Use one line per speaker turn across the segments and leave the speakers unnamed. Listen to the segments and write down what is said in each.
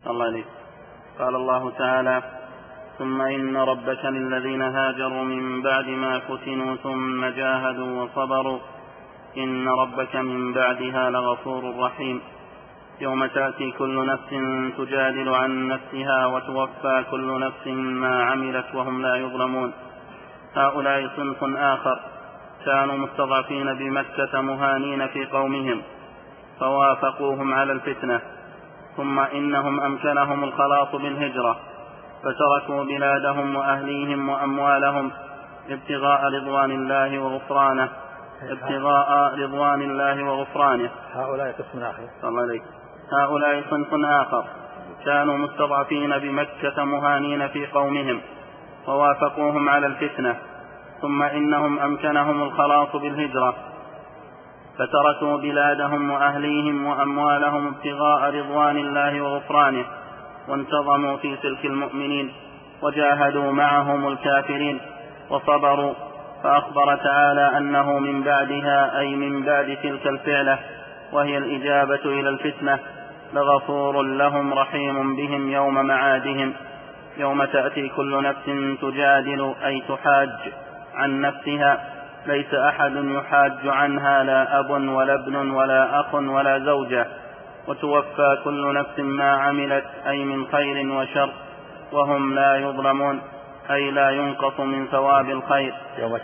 الله عليك. قال الله تعالى: ثم إن ربك للذين هاجروا من بعد ما فتنوا ثم جاهدوا وصبروا إن ربك من بعدها لغفور رحيم. يوم تأتي كل نفس تجادل عن نفسها وتوفى كل نفس ما عملت وهم لا يظلمون. هؤلاء صنف آخر كانوا مستضعفين بمكة مهانين في قومهم فوافقوهم على الفتنة، ثم إنهم أمكنهم الخلاص بالهجرة فتركوا بلادهم وأهليهم وأموالهم ابتغاء رضوان الله وغفرانه.
هؤلاء قسم آخر.
الله عليك. هؤلاء صنف آخر كانوا مستضعفين بمكة مهانين في قومهم ووافقوهم على الفتنة، ثم إنهم أمكنهم الخلاص بالهجرة فتركوا بلادهم وأهليهم وأموالهم ابتغاء رضوان الله وغفرانه، وانتظموا في سلك المؤمنين وجاهدوا معهم الكافرين وصبروا. فأخبر تعالى أنه من بعدها أي من بعد تلك الفعلة وهي الإجابة إلى الفتنة لغفور لهم رحيم بهم يوم معادهم. يوم تأتي كل نفس تجادل أي تحاج عن نفسها، ليس أحد يحاج عنها لا أب ولا ابن ولا أخ ولا زوجة، وتوفى كل نفس ما عملت أي من خير وشر وهم لا يظلمون أي لا ينقص من ثواب الخير.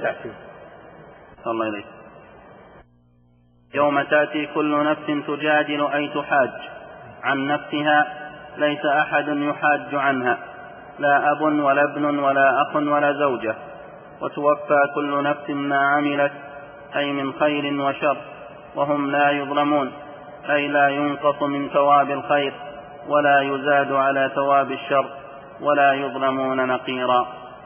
يوم تأتي كل نفس تجادل أي تحاج عن نفسها، ليس أحد يحاج عنها لا أب ولا ابن ولا أخ ولا زوجة، وتوفى كل نفس ما عملت أي من خير وشر وهم لا يظلمون أي لا ينقص من ثواب الخير ولا يزاد على ثواب الشر ولا يظلمون نقيرا.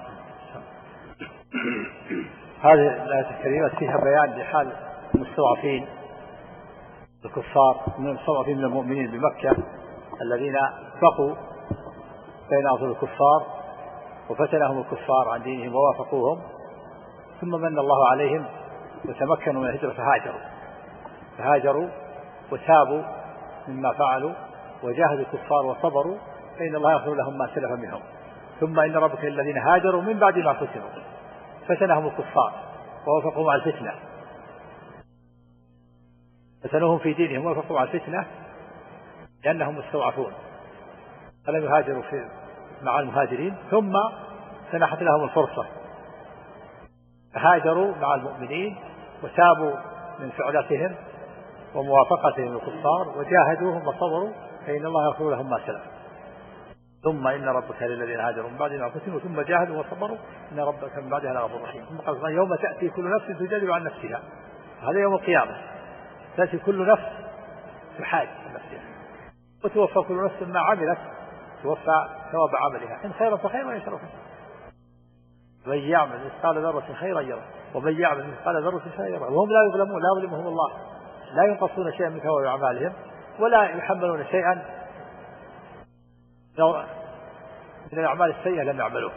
هذه الآية الكريمة فيها بيان لحال المستضعفين الكفار من المستضعفين من المؤمنين بمكة الذين بقوا بين أظهر الكفار وفتنهم الكفار عن دينهم ووافقوهم، ثم من الله عليهم وتمكنوا من الهجرة فهاجروا وتابوا مما فعلوا وجاهدوا الكفار وصبروا فإن الله يغفر لهم ما سلف منهم. ثم إن ربك الذين هاجروا من بعد ما فتنهم الكفار ووافقوا مع الفتنة، فتنوهم في دينهم ووافقوا مع الفتنة لأنهم مستضعفون فلم يهاجروا مع المهاجرين، ثم سنحت لهم الفرصة فهاجروا مع المؤمنين وتابوا من فعلتهم وموافقتهم الكفار وجاهدوهم وصبروا فإن الله يغفر لهم ما سلف. ثم إن ربك للذين هاجروا من بعد ما فتنوا ثم جاهدوا وصبروا إن ربك من بعدها لغفور رحيم. ثم قال يوم تأتي كل نفس تجادل عن نفسها، هذا يوم القيامة تأتي كل نفس تحاج عن نفسها وتوفى كل نفس ما عملت، توفى ثواب عملها إن خيرا فخيرا وإن شرا فشرا. من يعمل مثقال ذرة خيرا يره ومن يعمل مثقال ذرة شرا يره وهم لا يظلمون، لا يظلمهم الله، لا ينقصون شيئا من ثواب أعمالهم ولا يحملون شيئا من الأعمال السيئة لم يعملوه.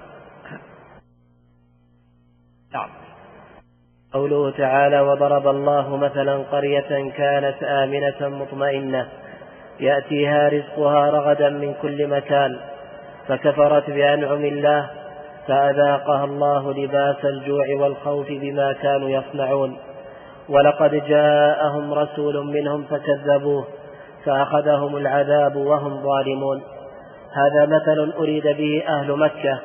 نعم.
قوله تعالى: وضرب الله مثلا قرية كانت آمنة مطمئنة يأتيها رزقها رغدا من كل مكان فكفرت بأنعم الله فأذاقها الله لباس الجوع والخوف بما كانوا يصنعون ولقد جاءهم رسول منهم فكذبوه فأخذهم العذاب وهم ظالمون. هذا مثل أريد به أهل مكة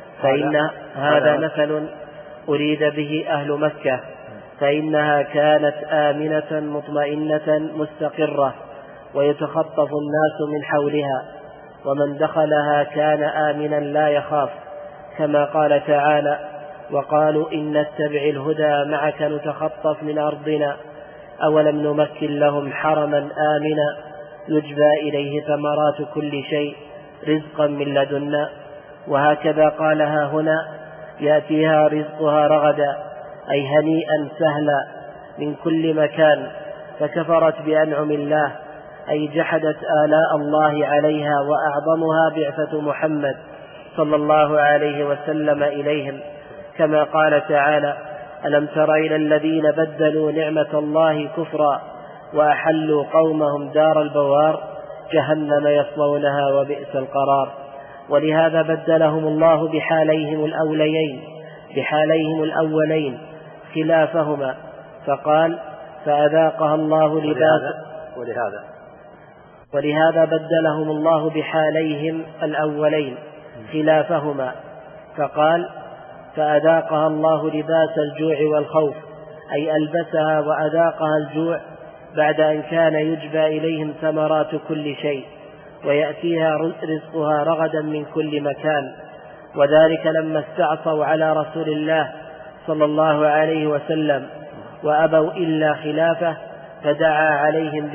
فإنها كانت آمنة مطمئنة مستقرة ويتخطف الناس من حولها ومن دخلها كان آمنا لا يخاف، كما قال تعالى: وقالوا إن نتبع الهدى معك نتخطف من أرضنا أولم نمكن لهم حرما آمنا يجبى إليه ثمرات كل شيء رزقا من لدنا. وهكذا قالها هنا: يأتيها رزقها رغدا أي هنيئا سهلا من كل مكان، فكفرت بأنعم الله أي جحدت آلاء الله عليها وأعظمها بعثة محمد صلى الله عليه وسلم إليهم، كما قال تعالى: ألم تر إلى الذين بدلوا نعمة الله كفرا وأحلوا قومهم دار البوار جهنم يصلونها وبئس القرار. ولهذا بدلهم الله بحاليهم الأولين خلافهما، فقال فأذاقها الله لباس ولهذا بدلهم الله بحاليهم الأولين خلافهما، فقال فأذاقها الله لباس الجوع والخوف، أي ألبسها وأذاقها الجوع بعد أن كان يجبى إليهم ثمرات كل شيء ويأتيها رزقها رغدا من كل مكان. وذلك لما استعصوا على رسول الله صلى الله عليه وسلم وأبوا إلا خلافه، فدعا عليهم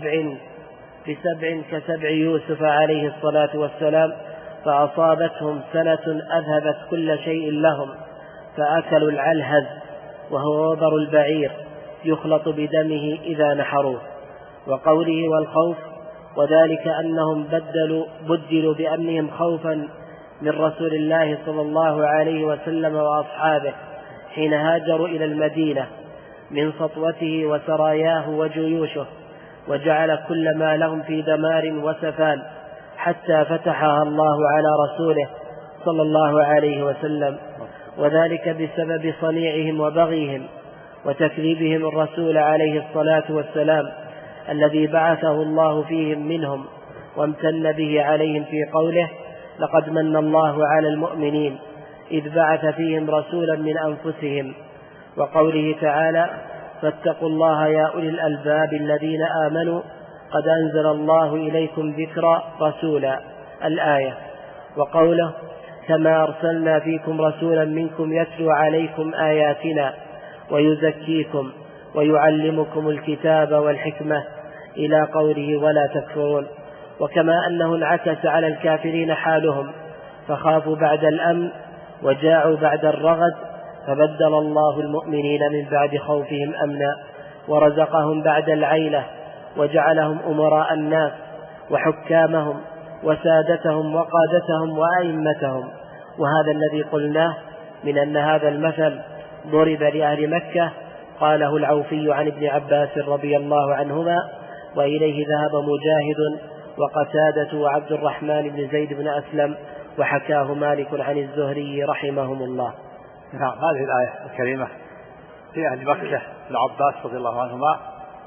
بسبع كسبع يوسف عليه الصلاة والسلام، فأصابتهم سنة أذهبت كل شيء لهم، فأكلوا العلهز وهو وبر البعير يخلط بدمه إذا نحروه. وقوله والخوف، وذلك أنهم بدلوا بأمنهم خوفا من رسول الله صلى الله عليه وسلم وأصحابه حين هاجروا إلى المدينة من سطوته وسراياه وجيوشه، وجعل كل ما لهم في دمار وسفال حتى فتحها الله على رسوله صلى الله عليه وسلم، وذلك بسبب صنيعهم وبغيهم وتكذيبهم الرسول عليه الصلاة والسلام الذي بعثه الله فيهم منهم، وامتن به عليهم في قوله لقد من الله على المؤمنين إذ بعث فيهم رسولا من أنفسهم، وقوله تعالى فاتقوا الله يا أولي الألباب الذين آمنوا قد أنزل الله إليكم ذكرا رسولا الآية. وقوله كما أرسلنا فيكم رسولا منكم يتلو عليكم آياتنا ويزكيكم ويعلمكم الكتاب والحكمة إلى قوله ولا تكفرون. وكما أنه انعكس على الكافرين حالهم فخافوا بعد الأمن وجاعوا بعد الرغد، فبدل الله المؤمنين من بعد خوفهم أمنا، ورزقهم بعد العيلة، وجعلهم أمراء الناس وحكامهم وسادتهم وقادتهم وأئمتهم. وهذا الذي قلناه من أن هذا المثل ضرب لأهل مكة قاله العوفي عن ابن عباس رضي الله عنهما، وإليه ذهب مجاهد وقتادة وعبد الرحمن بن زيد بن أسلم، وحكاه مالك عن الزهري رحمهم الله.
نعم، هذه الآية الكريمة في أهل مكة العباس رضي الله عنهما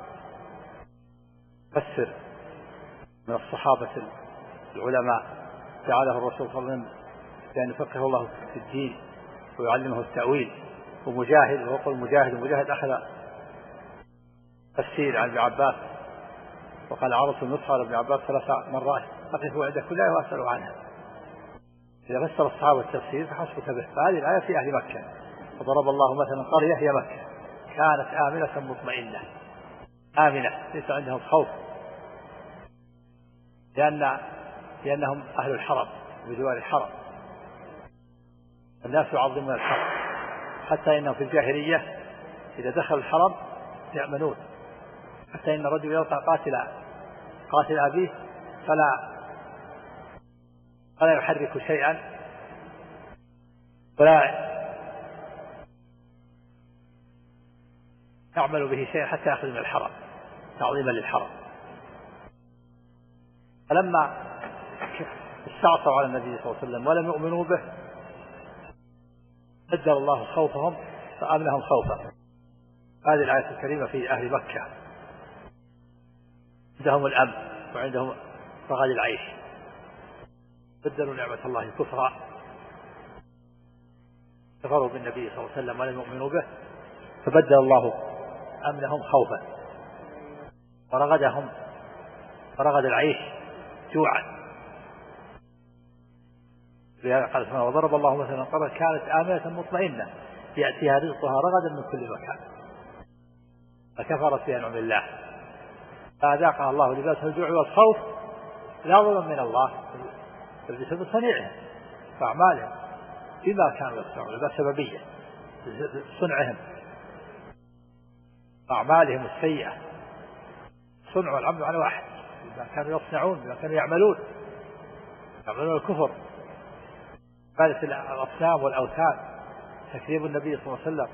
فسر من الصحابة العلماء جعله الرسول صلى الله عليه وسلم يعني يفقه الله في الدين ويعلمه التأويل. ومجاهد وقل مجاهد أخذ تفسير عن ابن عباس وقال عرضت النصح على ابن عباس 3 مرات أقف عند كل آية وأسأل عنها. إذا فسر الصحابة التفسير فحسبك به. فهذه الآية في أهل مكة، وضرب الله مثلا قرية هي مكة كانت آمنة مطمئنة، آمنة ليس عندهم خوف لأنهم أهل الحرم بجوار الحرم، الناس يعظمون الحرم حتى إنهم في الجاهلية إذا دخل الحرم يأمنون، حتى إن الرجل يلقى قاتل أبيه فلا يحرك شيئا ولا يعمل به شيئا حتى يأخذ من الحرم تعظيما للحرم. فلما استعصوا على النبي صلى الله عليه وسلم ولم يؤمنوا به بدل الله خوفهم فأمنهم خوفا. هذه الآية الكريمة في أهل مكة عندهم الأمن وعندهم رغد العيش، بدلوا نعمة الله كفرا، كفروا بالنبي صلى الله عليه وسلم ولم يؤمنوا به، فبدل الله أمنهم خوفا ورغد العيش جوعا. لهذا قال سبحانه وضرب الله مثلا قرية كانت آمنة مطمئنة يأتيها رزقها رغدا من كل مكان فكفرت بأنعم الله فأذاقها الله لباس الجوع والخوف لا ظلم من الله بل بسبب صنيعهم فأعمالهم بما كانوا يصنعون، لا سببية صنعهم أعمالهم السيئة. صنع والعمل على واحد، بما كانوا يصنعون بما كانوا يعملون الكفر، عبادة الأصنام والأوثان، تكذيب النبي صلى الله عليه وسلم،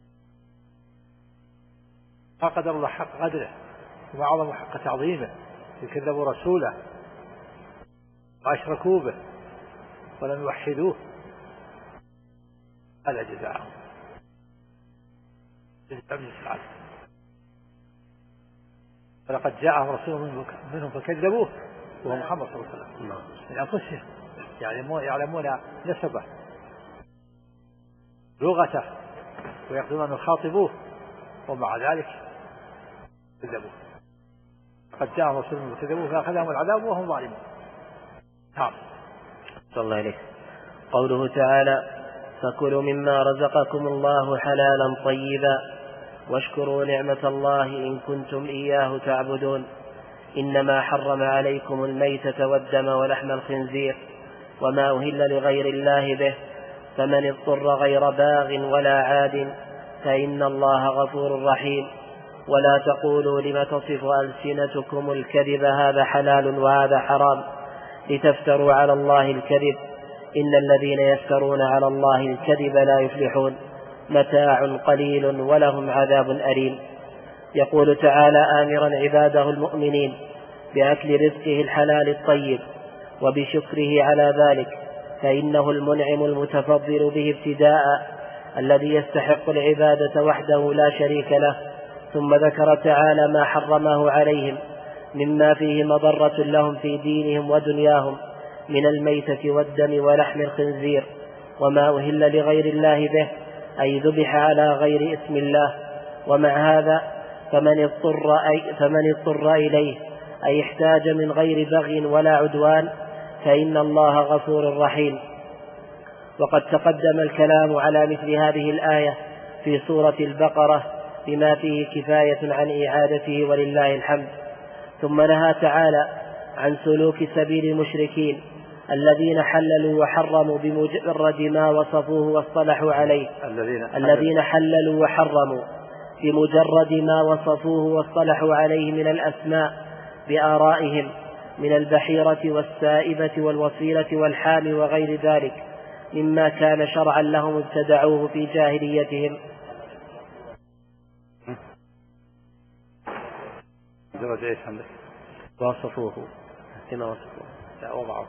ما قدر الله حق قدره وما عظم حق تعظيمه، كذبوا رسوله وأشركوا به ولم يوحدوه هذا جزاءهم. فلقد جاءهم رسول منهم فكذبوه وهو محمد صلى الله عليه وسلم من أنفسهم يعلمون نسبه لغته ويقدرون أن يخاطبوه ومع ذلك كذبوه. قد جاءهم رسول منهم فكذبوه فأخذهم العذاب وهم ظالمون. نعم.
صلى الله عليه. قوله تعالى فكلوا مما رزقكم الله حلالا طيبا واشكروا نعمة الله إن كنتم إياه تعبدون إنما حرم عليكم الميتة والدم ولحم الخنزير وما أهل لغير الله به فمن اضطر غير باغ ولا عاد فإن الله غفور رحيم. ولا تقولوا لم تصف ألسنتكم الكذب هذا حلال وهذا حرام لتفتروا على الله الكذب إن الذين يفترون على الله الكذب لا يفلحون متاع قليل ولهم عذاب أليم. يقول تعالى آمرا عباده المؤمنين بأكل رزقه الحلال الطيب وبشكره على ذلك فإنه المنعم المتفضل به ابتداء الذي يستحق العبادة وحده لا شريك له. ثم ذكر تعالى ما حرمه عليهم مما فيه مضرة لهم في دينهم ودنياهم من الميتة والدم ولحم الخنزير وما أهل لغير الله به أي ذبح على غير اسم الله. ومع هذا فمن اضطر إليه أي احتاج من غير بغي ولا عدوان فإن الله غفور رحيم. وقد تقدم الكلام على مثل هذه الآية في سورة البقرة بما فيه كفاية عن إعادته ولله الحمد. ثم نهى تعالى عن سلوك سبيل المشركين الذين حللوا وحرموا بمجرد ما وصفوه واصطلحوا عليه الذين حللوا وحرموا بمجرد ما وصفوه واصطلحوا عليه من الأسماء بآرائهم من البحيرة والسائبة والوصيلة والحام وغير ذلك مما كان شرعا لهم ابتدعوه في جاهليتهم. وصفوه كما وصفوه
لا وضعه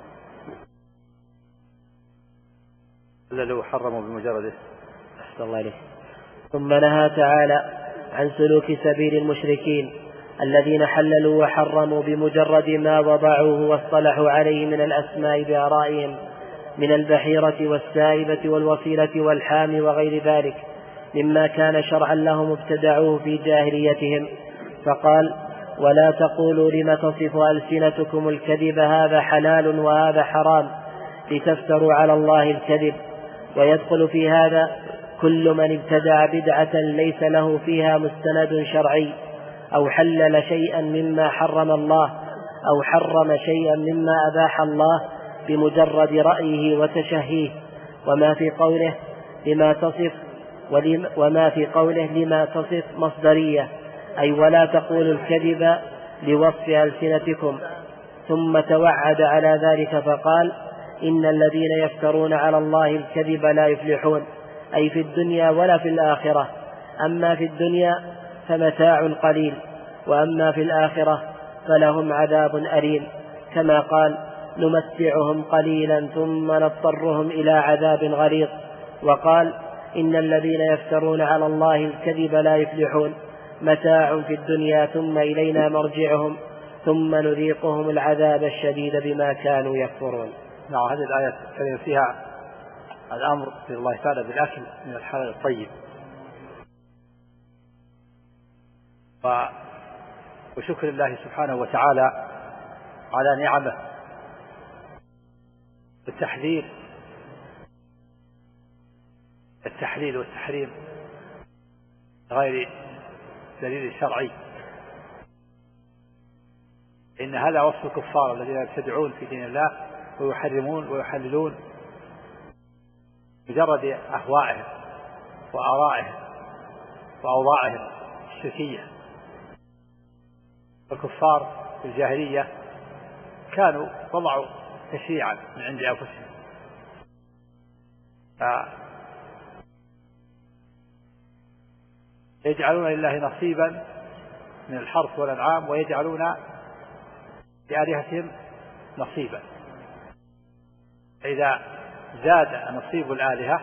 إلا لو حرموا بمجرد
أحسن الله عليه. ثم نهى تعالى عن سلوك سبيل المشركين الذين حللوا وحرموا بمجرد ما وضعوه واصطلحوا عليه من الأسماء بآرائهم من البحيرة والسائبة والوصيلة والحام وغير ذلك مما كان شرعا لهم ابتدعوه في جاهليتهم. فقال ولا تقولوا لم تصف ألسنتكم الكذب هذا حلال وهذا حرام لتفتروا على الله الكذب. ويدخل في هذا كل من ابتدع بدعة ليس له فيها مستند شرعي أو حلل شيئا مما حرم الله أو حرم شيئا مما أباح الله بمجرد رأيه وتشهيه وما في قوله لما تصف مصدرية أي ولا تقولوا الكذب لوصف ألسنتكم. ثم توعد على ذلك فقال إن الذين يفترون على الله الكذب لا يفلحون أي في الدنيا ولا في الآخرة. أما في الدنيا فمتاع قليل وأما في الآخرة فلهم عذاب أليم كما قال نمتعهم قليلا ثم نضطرهم إلى عذاب غليظ. وقال إن الذين يفترون على الله الكذب لا يفلحون متاع في الدنيا ثم إلينا مرجعهم ثم نذيقهم العذاب الشديد بما كانوا يكفرون.
نعم. هذه الآية كلمة فيها الأمر في الله تعالى بالأكل من الحلال الطيب وشكر الله سبحانه وتعالى على نعمه التحليل والتحريم غير دليل شرعي. إن هذا وصف الكفار الذين يبتدعون في دين الله ويحرمون ويحللون مجرد أهوائهم وآرائهم وأوضاعهم الشركية. الكفار في الجاهلية كانوا وضعوا تشريعا من عند أنفسهم يجعلون لله نصيبا من الحرث والأنعام ويجعلون لآلهتهم نصيبا، إذا زاد نصيب الآلهة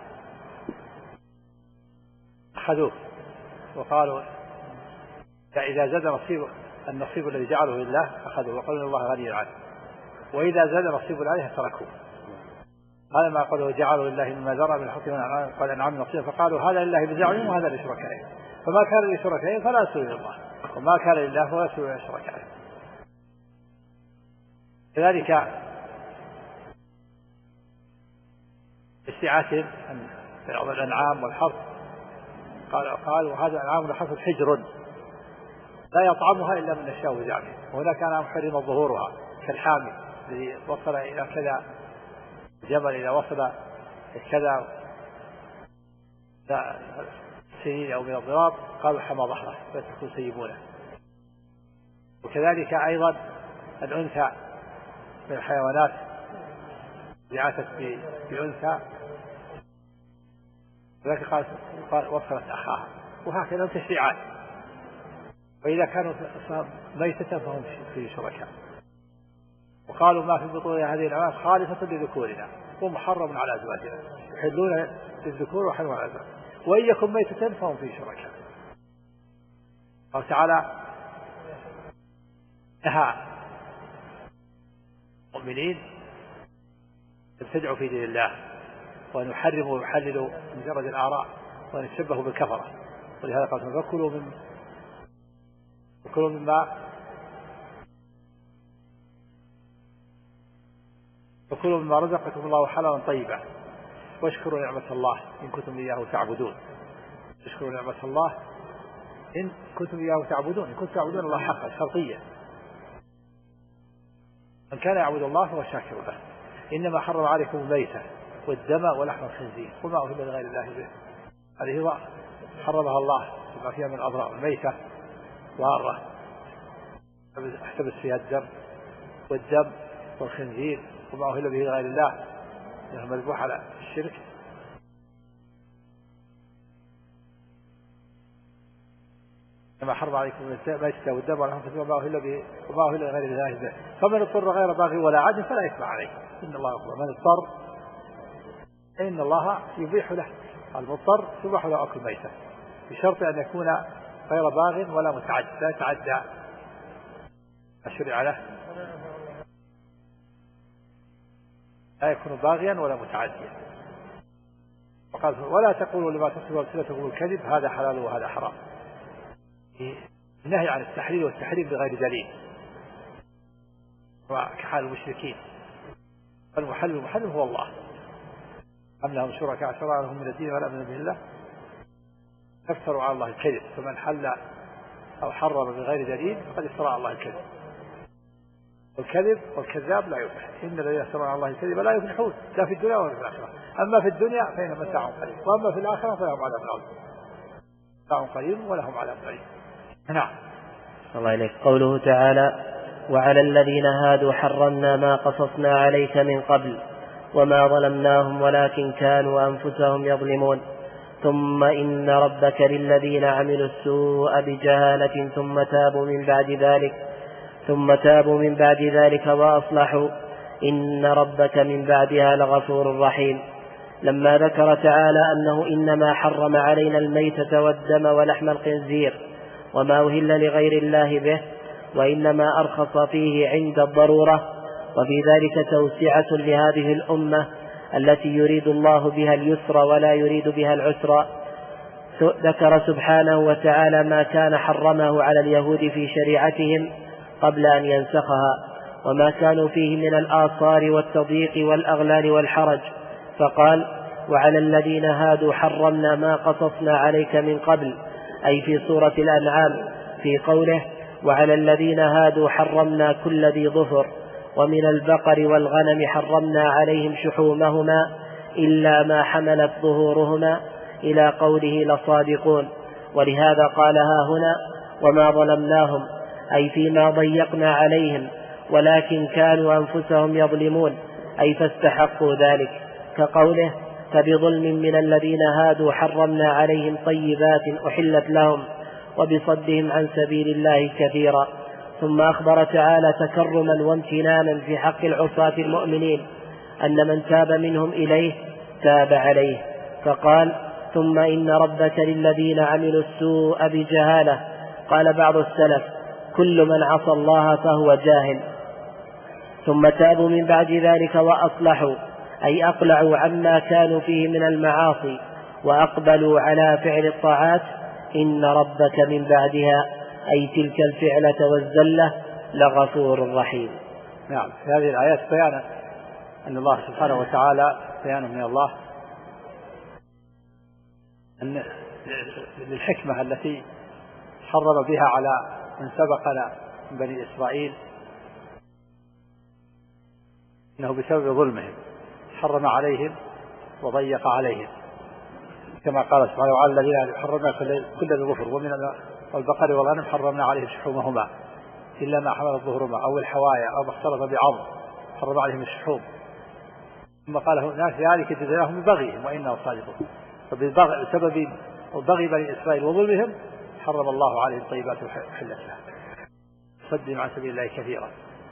أخذوه وقالوا إذا زاد النصيب الذي جعله لله أخذوه وقالوا إن الله غني عنه، وإذا زاد نصيب الآلهة تركوه. هذا ما قالوا جعلوا لله مما ذرى من الحق والأنعام نصيبا، فقالوا هذا لله بزعمهم وهذا لشركائهم، فما كان لشركائهم فلا يسوي الله، وما كان لله فلا يسوي لشركائهم. كذلك استعاثهم في بعض الأنعام والحرث قالوا هذا الأنعام والحرث حجر لا يطعمها إلا من نشاء بزعمهم، وهناك كان محرم ظهورها كالحامل الذي وصل إلى كذا جبل، إذا وصل كذا سنين أو من الضراب قالوا حمى ظهره فتكون سيبونه. وكذلك أيضا الأنثى من الحيوانات عاشت بأنثى ذلك قال وصلت أخاها، وهكذا تشريعات. وإذا كانوا ميتة فهم في شركاء. وقالوا ما في بطون هذه الأنعام خالصة لذكورنا ومحرم على أزواجنا، يحلون للذكور ويحرمون على الأزواج، وإن يكن ميتة فهم في شركاء. قال تعالى نهى المؤمنين يبتدعوا في دين الله وأن يحرموا ويحللوا مجرد الآراء وأن يتشبهوا بالكفرة، ولهذا قال فكلوا مما رزقكم الله حلالا طيبا واشكروا نعمة الله إن كنتم إياه تعبدون. اشكروا نعمة الله إن كنتم إياه تعبدون، إن كنتم تعبدون الله حقا شرطية، من كان يعبد الله فهو شاكر له. إنما حرم عليكم الميتة والدم ولحم الخنزير وما أهل لغير الله به، هذه هو حرمها الله بما فيها من أضرار. الميتة وارة احتبس فيها الدم والدم والخنزير وما أهل به غير الله انه مذبوح على الشرك. كما حرم عليكم الميتة والدم ولحم الخنزير وما أهل به وما أهل غير الله به، فمن اضطر غير باغي ولا عاد فلا إثم عليه إن الله يغفر. من اضطر إن الله يبيح له، المضطر يباح له أكل ميتة بشرط أن يكون غير باغ ولا متعدى، لا يتعدى الشرع له، لا يكون باغيا ولا متعديا. وقال ولا تقولوا لما تصف ألسنتكم الكذب هذا حلال وهذا حرام، النهي عن التحليل والتحريم بغير دليل وكحال المشركين. المحلل هو الله، أم لهم شركاء شرعوا لهم من الدين ولا من الله افتروا على الله الكذب، فمن حل أو حرم بغير دليل فقد افترى على الله الكذب. والكذب والكذاب لا يفلح، إن الذين يفترون على الله الكذب لا يفلحون لا في الدنيا ولا في الآخرة. أما في الدنيا فإن متاع قليل، وأما في الآخرة فلهم عذاب عظيم. متاع قليل ولهم عذاب عظيم. نعم.
الله إليك. قوله تعالى وعلى الذين هادوا حرمنا ما قصصنا عليك من قبل وما ظلمناهم ولكن كانوا أنفسهم يظلمون. ثم إن ربك للذين عملوا السوء بجهالة ثم تابوا من بعد ذلك وأصلحوا إن ربك من بعدها لغفور رحيم. لما ذكر تعالى أنه إنما حرم علينا الميتة والدم ولحم الخنزير وما أهل لغير الله به، وإنما أرخص فيه عند الضرورة، وفي ذلك توسعة لهذه الأمة التي يريد الله بها اليسر ولا يريد بها العسر. ذكر سبحانه وتعالى ما كان حرمه على اليهود في شريعتهم قبل أن ينسخها وما كانوا فيه من الآثار والتضييق والأغلال والحرج، فقال وعلى الذين هادوا حرمنا ما قصصنا عليك من قبل، أي في سورة الأنعام في قوله وعلى الذين هادوا حرمنا كل ذي ظفر ومن البقر والغنم حرمنا عليهم شحومهما إلا ما حملت ظهورهما إلى قوله لصادقون. ولهذا قال ها هنا وما ظلمناهم، أي فيما ضيقنا عليهم، ولكن كانوا أنفسهم يظلمون، أي فاستحقوا ذلك، كقوله فبظلم من الذين هادوا حرمنا عليهم طيبات أحلت لهم وبصدهم عن سبيل الله كثيرا. ثم أخبر تعالى تكرما وامتنانا في حق العصاة المؤمنين أن من تاب منهم إليه تاب عليه، فقال: ثم إن ربك للذين عملوا السوء بجهالة. قال بعض السلف: كل من عصى الله فهو جاهل. ثم تابوا من بعد ذلك وأصلحوا، أي أقلعوا عما كانوا فيه من المعاصي وأقبلوا على فعل الطاعات. إن ربك من بعدها، أي تلك الفعلة والزلة، لغفور رحيم.
نعم، في هذه الآيات بيانا أن الله سبحانه وتعالى بيانا من الله أن للحكمة التي حرم بها على من سبقنا من بني إسرائيل، إنه بسبب ظلمهم حرم عليهم وضيق عليهم، كما قال سبحانه: وعلى الذين حرمنا كل ذي ظفر ومن البقر والغنم حرمنا عليهم شحومهما إلا ما حملت ظهرهما أو الحوايا أو ما اختلط بعظم حرم عليهم الشحوم. ثم قال: هناك ذلك جزاهم ببغيهم وإنهم صادقون. فبسبب بغي بني إسرائيل وظلمهم حرم الله عليهم طيبات وحلت لهم، صدهم عن سبيل الله كثيرا.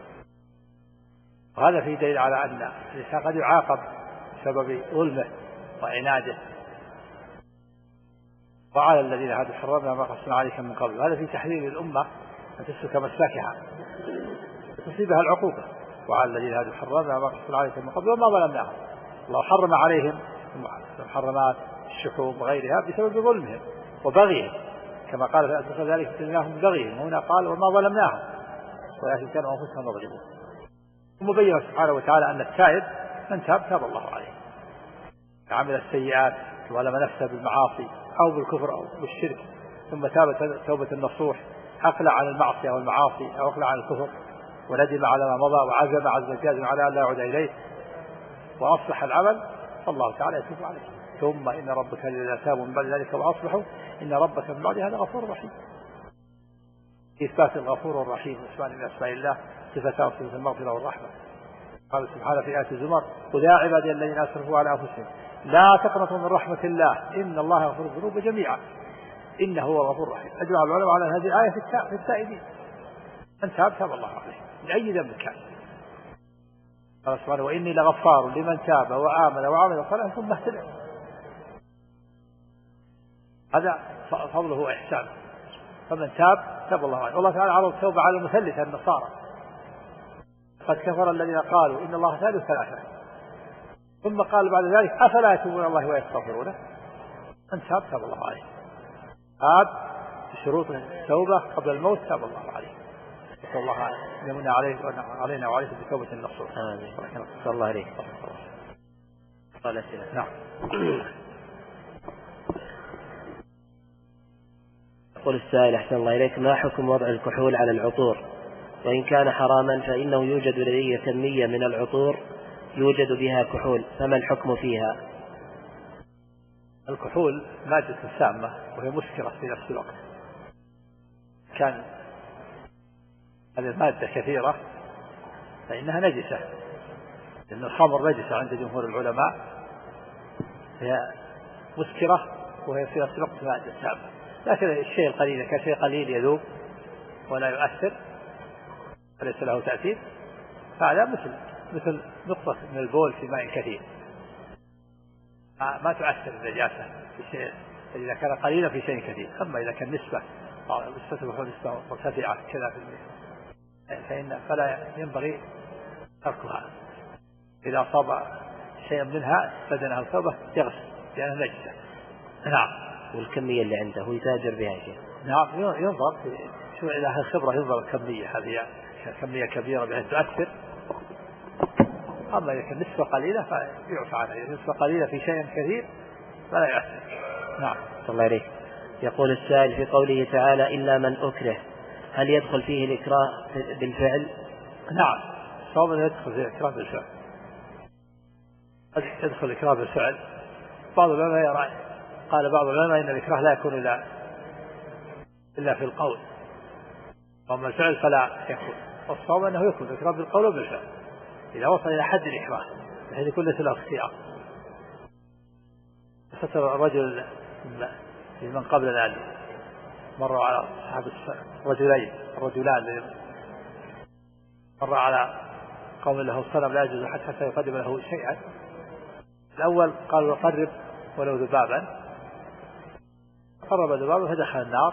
وهذا فيه دليل على أن الإنسان قد يعاقب بسبب ظلمه وعناده. وعلى الذين هادوا حرمنا ما قصنا عليكم من قبل. وهذا في تحذير الأمة أن تسلك مسلكها تصيبها العقوبة. وعلى الذين هادوا حرمنا ما قصنا عليكم من قبل وما ظلمناهم. الله حرم عليهم محرمات الشحوم وغيرها بسبب ظلمهم وبغيهم، كما قال في أسفل ذلك ابتليناهم ببغيهم، وهنا قال: وما ظلمناهم ولكن كانوا أنفسهم يظلمون. ثم بين سبحانه وتعالى أن التائب من تاب تاب الله عليه، عمل السيئات ظلم نفسه بالمعاصي أو بالكفر أو بالشرك ثم تاب توبة النصوح، أقلع عن المعصية والمعاصي أو أقلع عن الكفر وندم على ما مضى وعزم عزم الجازم على أن لا يعود إليه وأصلح العمل، فالله تعالى يتوب عليه. ثم إن ربك الذين تابوا من بعد ذلك وأصلحوا إن ربك من بعد هذا غفور رحيم. إثبات الغفور الرحيم اسمان من أسماء الله، صفتان: صفة المغفرة والرحمة. قال سبحانه في آية الزمر: قل يا عبادي الذين أسرفوا على أنفسهم لا تقنطوا من رحمة الله إن الله يغفر الذنوب جميعا إنه هو الغفور الرحيم. أجمع العلماء على هذه الآية في التائبين، من تاب تاب الله عليه لأي ذنب كان. قال سبحانه: وإني لغفار لمن تاب وآمن وعمل صالحا ثم اهتدى. هذا فضله وإحسانه. فمن تاب تاب الله عليه. والله تعالى عرض التوبة على المثلثة النصارى: قد كفر الذين قالوا إن الله ثالث ثلاثة، ثم قال بعد ذلك: أفلا يتوبون الله ويستغفرونه. من تاب تاب الله عليه. تاب بشروط التوبة قبل الموت تاب الله عليه. نسأل الله أن يمن علينا وعليكم بتوبة النصوح.
آمين. صلى الله عليه. قال
نعم.
يقول السائل: أحسن الله إليك، ما حكم وضع الكحول على العطور؟ وإن كان حراما فإنه يوجد لدي كمية من العطور يوجد بها كحول، فما الحكم فيها؟
الكحول مادة سامة وهي مسكرة في نفس الوقت. كان هذه المادة كثيرة فإنها نجسة، لأن الخمر نجسة عند جمهور العلماء، هي مسكرة وهي في نفس الوقت مادة سامة. لكن الشيء القليل كشيء قليل يذوب ولا يؤثر وليس له تأثير، فهذا مثل نقطة من البول في ماء كثير، ما تؤثر النجاسة في شيء إذا كان قليلا في شيء كثير. أما إذا كان نسبة مرتفعة كذا فلا ينبغي تركها. إذا أصاب شيء منها بدنها الثوبة يغسل لأنها نجسة. نعم.
والكمية اللي عنده هو يتاجر بها شيء؟
نعم، ينظر شو إلى الخبرة، ينظر الكمية، هذه كمية كبيرة بحيث تؤثر. أما إذا كان نسبة قليلة فيعفى عنها، إذا نسبة قليلة في شيء كثير فلا يؤثر. نعم.
صلى الله عليه. يقول السائل: في قوله تعالى: إلا من أكره، هل يدخل فيه الإكراه بالفعل؟
نعم، صواب يدخل فيه الإكراه بالفعل. يدخل الإكراه بالفعل. بعض العلماء يرى، قال بعض العلماء إن الإكراه لا يكون إلا في القول، وأما الفعل فلا يكون. والصواب أنه يكون الإكراه بالقول وبالفعل إذا وصل إلى حد الإكراه بحيث يكون ليس له اختيار. فترى الرجل من قبلنا مروا على أصحاب الرجلان مر على قوم له صنم لا يجوز حتى يقدم له شيئا. الأول قالوا قرب ولو ذبابا، قرب ذبابا فدخل النار.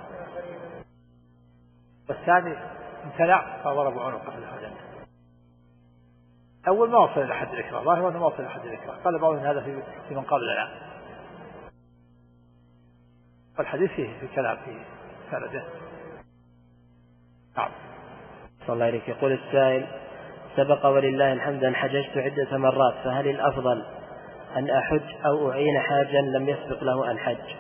والثاني امتنع فضرب عنقه في الجنة. أول ما وصل إلى حد الإكراه، ظاهر أنه ما وصل إلى حد الإكراه. قال بعضهم هذا في من قبلنا، والحديث في كلام في سنده. نعم.
صلى الله عليه. يقول السائل: سبق ولله الحمد أن حججت عدة مرات، فهل الأفضل أن أحج أو أعين حاجا لم يسبق له أن حج؟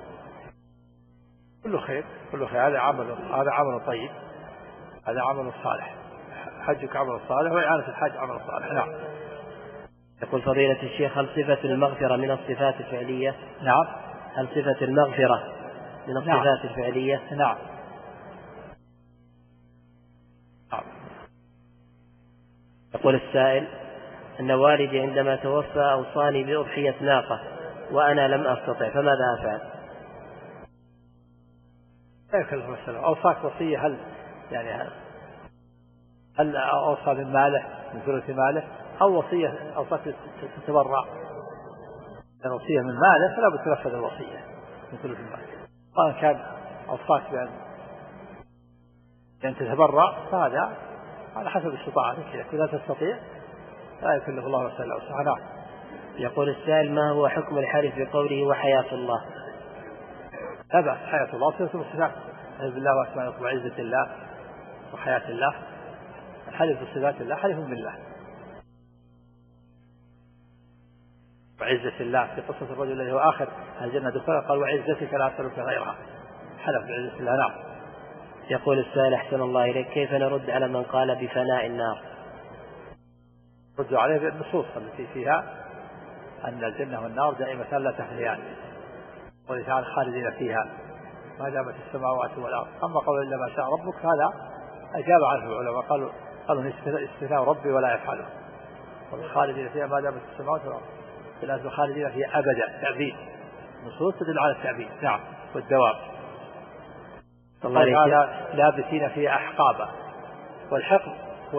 كله خير، كله خير. هذا عمل طيب، هذا عمل صالح. حجك عمل صالح وإعانة الحج عمل صالح. نعم.
يقول فضيلة الشيخ: هل صفة المغفرة من الصفات الفعلية؟
نعم.
هل صفة المغفرة من الصفات الفعلية؟
نعم.
يقول السائل: أن والدي عندما توفى أوصاني بأضحية ناقة وأنا لم أستطع، فماذا أفعل؟
أوصاك وصية، هل أوصى من ماله من ثلث ماله، أو وصية أوصاك تتبرع؟ الوصية من ماله فلا بد تنفذ الوصية من ثلث المال. وإن كان أوصاك بأن تتبرع فهذا على حسب استطاعتك، إذا تستطيع لا يكلف الله نفسا إلا وسعها.
يقول السائل: ما هو حكم الحلف بقوله وحياة الله؟
لا بأس، حياة الله صفة من صفات بالله وأسمائه وعزة الله وحياة الله. الحلف بصفات الله حلف بالله وعزة الله. في قصة الرجل الذي هو آخر الجنة دخولا قال: وعزتك لا أسألك غيرها. حلف بعزة الله. نعم.
يقول السائل: أحسن الله إليك، كيف نرد على من قال بفناء النار؟
رد عليه بالنصوص التي فيها أن الجنة والنار دائمة لا تفنيان، ولذلك خالدين فيها ما دامت السماوات والأرض. أما قول إلا ما شاء ربك هذا أجاب عنه العلماء، قالوا استثناء ربي ولا يفعله، والخالدين فيها ما دامت السماوات والأرض، لازم خالدين فيها أبدا. تعبيد نصوص تدل على التعبيد. نعم. والدوام هذا لابسين فيها أحقابا، والحقب هو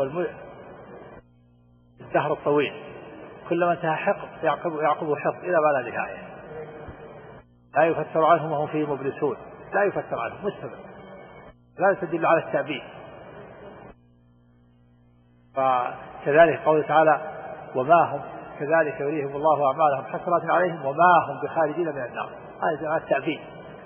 الدهر الطويل، كلما انتهى حقب يعقبه حقب إلى ما لا نهاية، لا يفتر عنهم وهم فيه مبلسون، لا يفتر عنهم مستمر، لا تدل على التعبيد. فكذلك قوله تعالى: وما هم كذلك يريهم الله أعمالهم حسرات عليهم وما هم بخارجين من النار. هذا على التعبيد.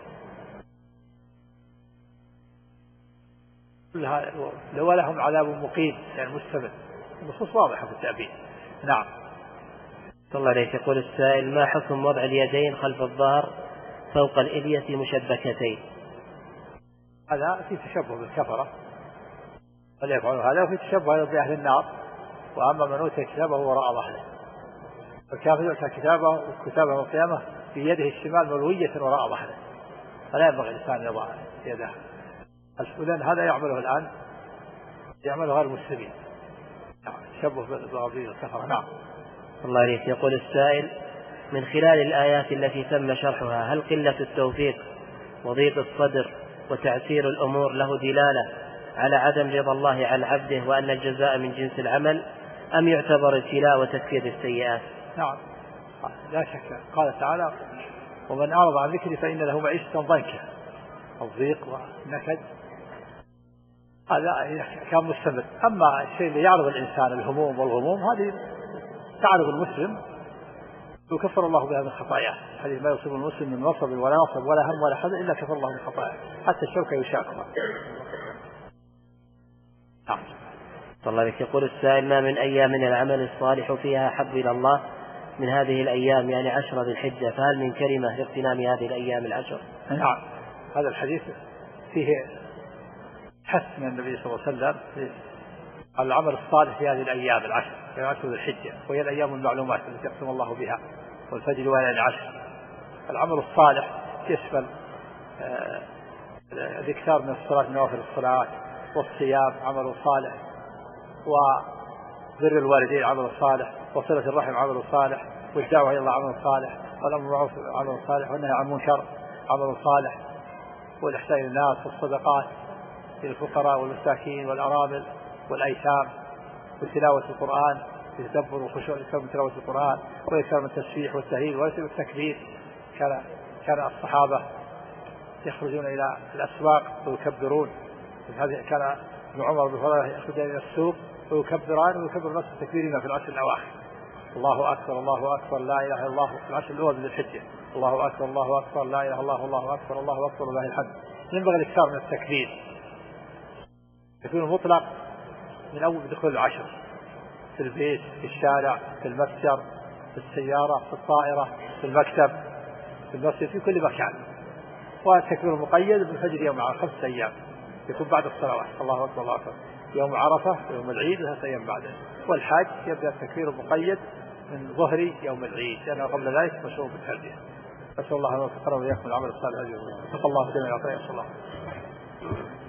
لو لهم عذاب مقيم يعني مستمر، النصوص واضحة في التعبير. نعم.
صلى الله عليه. يقول السائل: ما حكم وضع اليدين خلف الظهر فوق الإلية مشبكتين؟
هذا في تشبه بالكفرة ولا يفعلون هذا، وفي تشبه أيضا بأهل النار. وأما من أوتي كتابه وراء ظهره، فالكافر يؤتى كتابه يوم القيامة في يده الشمال ملوية وراء ظهره، فلا ينبغي الإنسان يضع يده. السودان هذا يعمله الآن، يعمله غير المسلمين. تشبه بالضرابين والكفرة. نعم.
الله عليك. يقول السائل: من خلال الآيات التي تم شرحها، هل قلة التوفيق وضيق الصدر وتعسير الأمور له دلالة على عدم رضا الله عن عبده وأن الجزاء من جنس العمل، أم يعتبر ابتلاء وتكفير السيئات؟
نعم لا شك. قال تعالى: ومن أعرض عن ذكري فإن له معيشة ضنكا. الضيق والنكد هذا كان مستمر. أما الشيء اللي يعرض الإنسان الهموم والغموم هذه تعرض المسلم يكفر الله بها من خطاياه. حديث: ما يصيب المسلم من نصب ولا نصب ولا هم ولا حزن إلا كفر الله من خطاياه، حتى الشوكة يشاكها. نعم.
صلى الله عليه. يقول السائل: ما من أيام من العمل الصالح فيها أحب إلى الله من هذه الأيام، يعني 10 ذي الحجة، فهل من كلمة لاغتنام هذه الأيام 10؟
نعم. هذا الحديث فيه حث من النبي صلى الله عليه وسلم على العمل الصالح في هذه الأيام 10 في 10 ذي الحجة، وهي الأيام المعلومات التي يقسم الله بها، والفجر وليال 10. العمل الصالح يشمل الإكثار من الصلاة، من نوافل الصلاة، والصيام عمل صالح، وبر الوالدين عمل صالح، وصلة الرحم عمل صالح، والدعوة إلى الله عمل صالح، والأمر بالمعروف عمل صالح، والنهي عن المنكر عمل صالح، والإحسان إلى الناس، والصدقات للفقراء والمساكين والأرامل والأيثام وتلاوة القرآن، يتدبر وخشوع من تلاوة القرآن، ويكثر من التسبيح والتهليل والتكبير. كان الصحابة يخرجون إلى الأسواق ويكبرون. كان ابن عمر بن الخطاب يخرج إلى السوق ويكبران ويكبر نفس تكبيرنا في العشر الأواخر: الله أكبر الله أكبر لا إله إلا الله، في العشر الأول من الحجة: الله أكبر الله أكبر لا إله إلا الله الله أكبر الله أكبر ولله الحمد. ينبغي الإكثار من التكبير، يكون المطلق من أول دخول العشر، في البيت، في الشارع، في المتجر، في السيارة، في الطائرة، في المكتب، في المسجد، في كل مكان. والتكبير المقيد بالفجر يوم عرفة 5 أيام، يكون بعد الصلوات: الله أكبر الله أكبر، يوم عرفة ويوم العيد 3 أيام بعده. والحج يبدأ التكبير المقيد من ظهر يوم العيد، لأنه قبل ذلك مشروع بالتلبية. أسأل الله أن يوفقنا وإياكم العمل الصالح. أسأل الله جميعا.